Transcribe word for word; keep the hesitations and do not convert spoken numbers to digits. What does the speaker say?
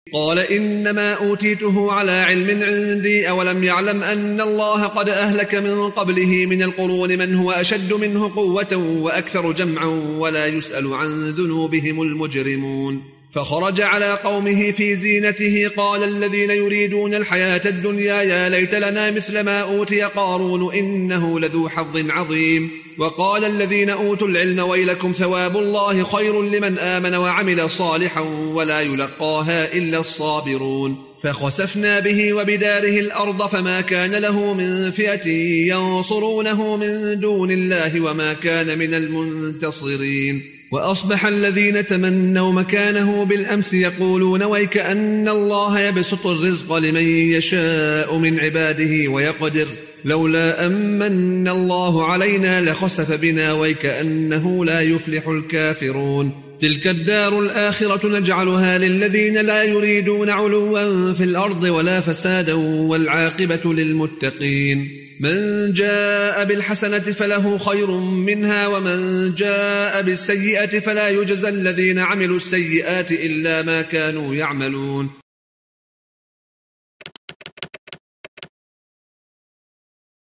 قال إنما أوتيته على علم عندي أولم يعلم أن الله قد أهلك من قبله من القرون من هو أشد منه قوة وأكثر جمعا ولا يسأل عن ذنوبهم المجرمون. فخرج على قومه في زينته قال الذين يريدون الحياة الدنيا يا ليت لنا مثل ما أوتي قارون إنه لذو حظ عظيم. وقال الذين أوتوا العلم ويلكم ثواب الله خير لمن آمن وعمل صالحا ولا يلقاها إلا الصابرون. فخسفنا به وبداره الأرض فما كان له من فئة ينصرونه من دون الله وما كان من المنتصرين. وأصبح الذين تمنوا مكانه بالأمس يقولون ويك أن الله يبسط الرزق لمن يشاء من عباده ويقدر لولا أمن الله علينا لخسف بنا ويك أنه لا يفلح الكافرون. تلك الدار الآخرة نجعلها للذين لا يريدون علوا في الأرض ولا فسادا والعاقبة للمتقين. من جاء بالحسنة فله خير منها ومن جاء بالسيئة فلا يجزى الذين عملوا السيئات إلا ما كانوا يعملون.